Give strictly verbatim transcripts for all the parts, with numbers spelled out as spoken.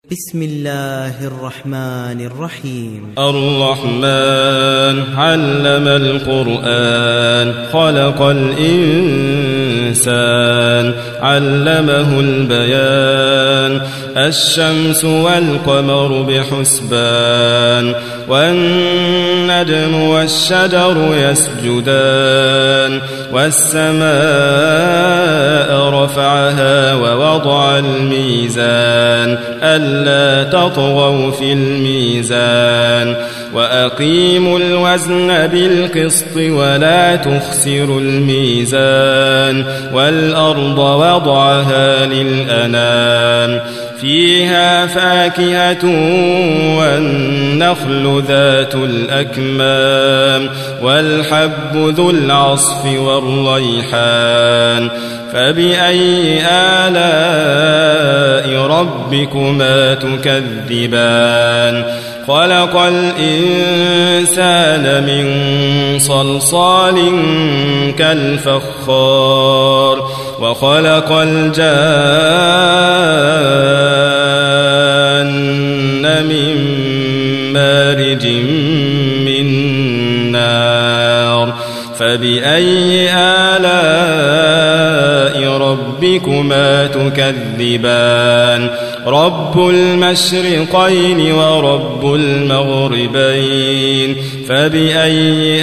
بسم الله الرحمن الرحيم. الرحمن علم القرآن خلق الإنسان علمه البيان الشمس والقمر بحسبان والنجم والشجر يسجدان والسماء رفعها ووضع الميزان ألا تطغوا في الميزان وأقيموا الوزن بالقسط ولا تخسروا الميزان والأرض وضعها للأنام فيها فاكهة والنخل ذات الأكمام والحب ذو العصف والريحان فبأي آلاء ربكما تكذبان خلق الإنسان من صلصال كالفخار وخلق الجان من مارج من نار فبأي آلاء ربكما تكذبان رب المشرقين ورب المغربين فبأي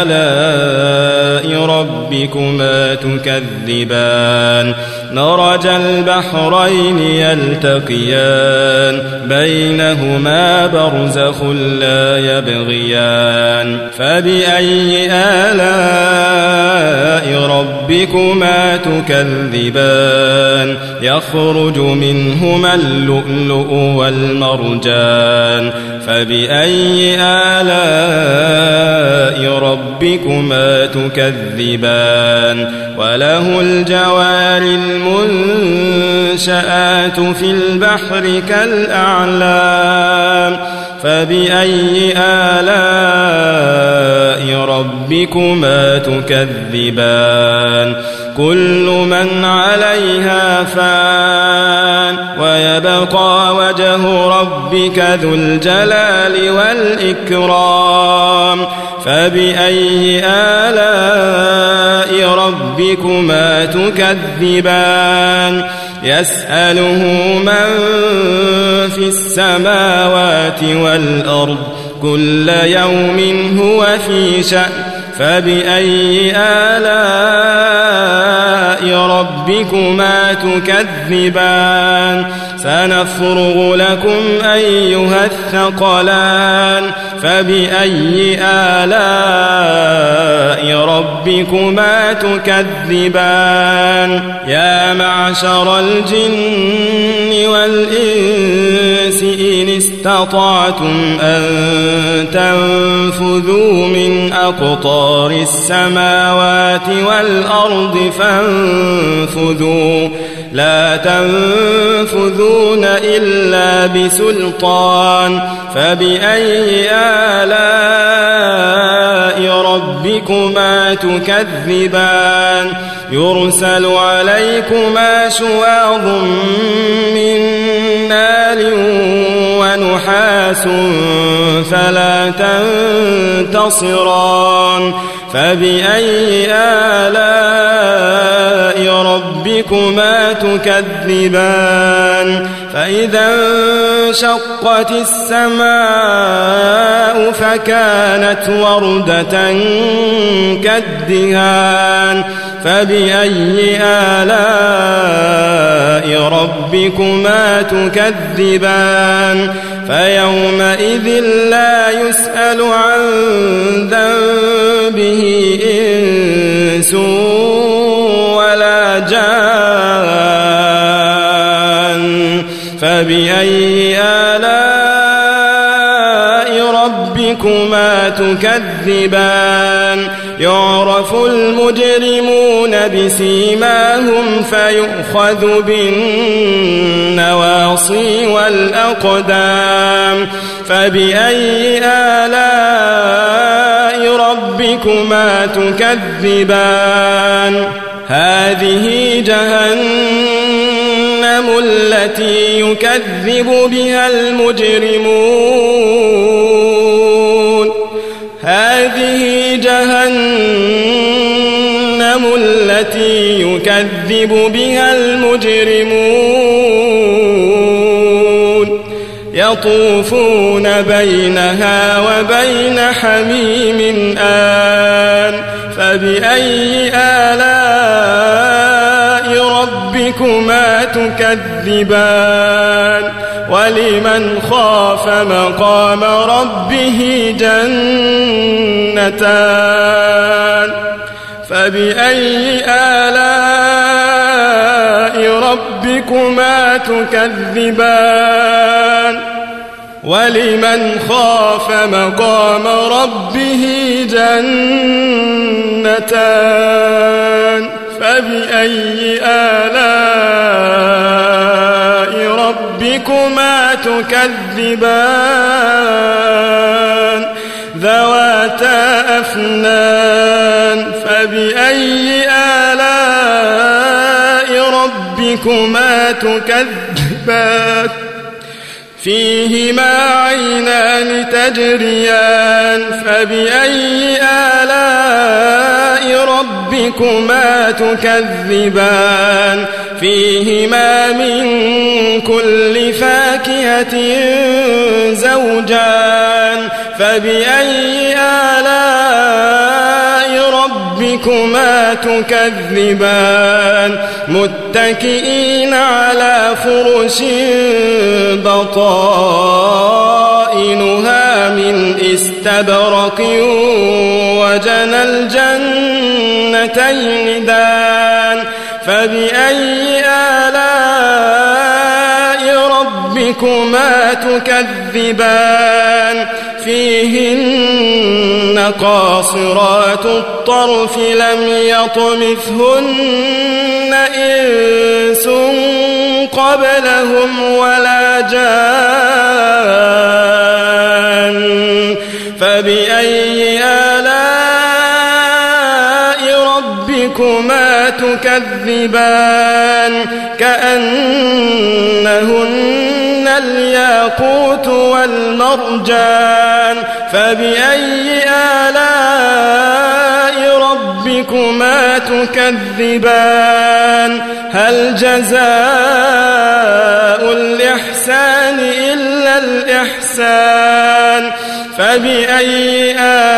آلاء ربكما تكذبان مرج البحرين يلتقيان بينهما برزخ لا يبغيان فبأي آلاء ربكما تكذبان يخرج منهما اللؤلؤ والمرجان فبأي آلاء ربكما تكذبان وله الجوار المنشآت في البحر كالأعلام فبأي آلاء ربكما تكذبان كل من عليها فان ويبقى وجه ربك ذو الجلال والإكرام فبأي آلاء ربكما تكذبان يسأله من في السماوات والأرض كل يوم هو في شأن فبأي آلاء ربكما تكذبان سنفرغ لكم أيها الثقلان فبأي آلاء ربكما تكذبان يا معشر الجن والإنس إن استطعتم أن تنفذوا من أقطار السماوات والأرض فانفذوا لا تنفذون إلا بسلطان فبأي آلاء ربكما تكذبان يرسل عليكما شواظ من نار ونحاس فلا تنتصران فبأي آلاء ربكما تكذبان فإذا انشقت السماء فكانت وردة كالدهان فبأي آلاء ربكما تكذبان فيومئذ لا يسأل عن ذنبه إنس ولا جان فبأي آلاء ربكما تكذبان يعرف المجرمون بسيماهم فيؤخذ بالنواصي والأقدام فبأي آلاء ربكما تكذبان هذه جهنم التي يكذب بها المجرمون هذه جهنم التي يكذب بها المجرمون يطوفون بينها وبين حميم آن فبأي آلاء ربكما تكذبان ولمن خاف مقام ربه جنتان فبأي آلاء ربكما تكذبان ولمن خاف مقام ربه جنتان فبأي آلاء ربكما تكذبان ذواتا أفنان فبأي آلاء ربكما تكذبان فيهما عينان تجريان فبأي آلاء ربكما تكذبان فيهما من كل فاكهة زوجان فبأي آلاء ربكما تكذبان متكئين على فرش بطائنها من استبرق وجنى الجنتين دان فبأي آلاء ربكما تكذبان فيهن قاصرات الطرف لم يطمثهن إنس قبلهم ولا جان فبأي آلاء ربكما تكذبان كأنهن الياقوت والمرجان فبأي آلاء ربكما تكذبان هل جزاء الإحسان إلا الإحسان فبأي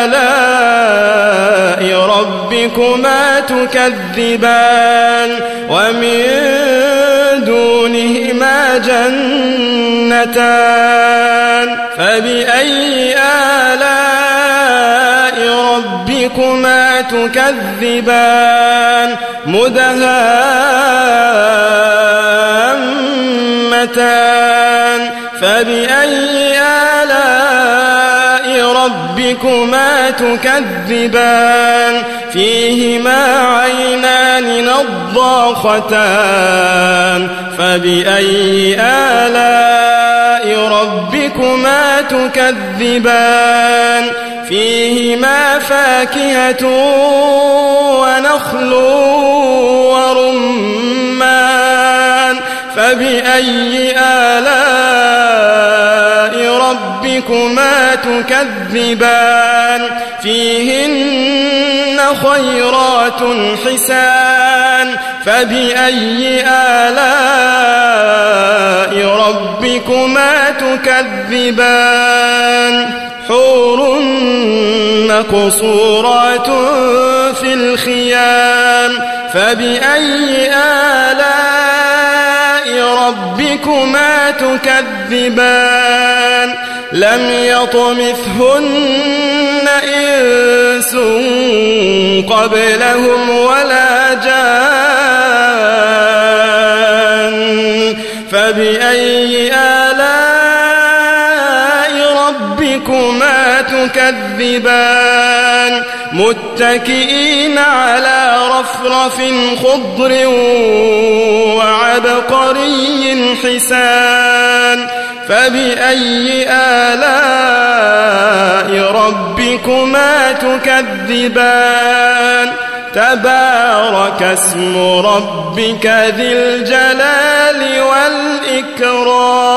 آلاء ربكما تكذبان ومن دونهما جنتان فبأي آلاء ربكما تكذبان مدهامتان فبأي آلاء ربكما تكذبان فيهما عينان نضاختان فبأي آلاء ربكما تكذبان فيهما فاكهة ونخل ورمان فبأي آلاء ربكما تكذبان فيهن خيرات حسان فبأي آلاء ربكما تكذبان حور مقصورات في الخيام فبأي آلاء ربكما تكذبان لم يطمثهن إنس قبلهم ولا جان فبأي آلاء ربكما تكذبان متكئين على رفرف خضر وعبقري حسان فبأي آلاء ربكما تكذبان تبارك اسم ربك ذي الجلال ذكرى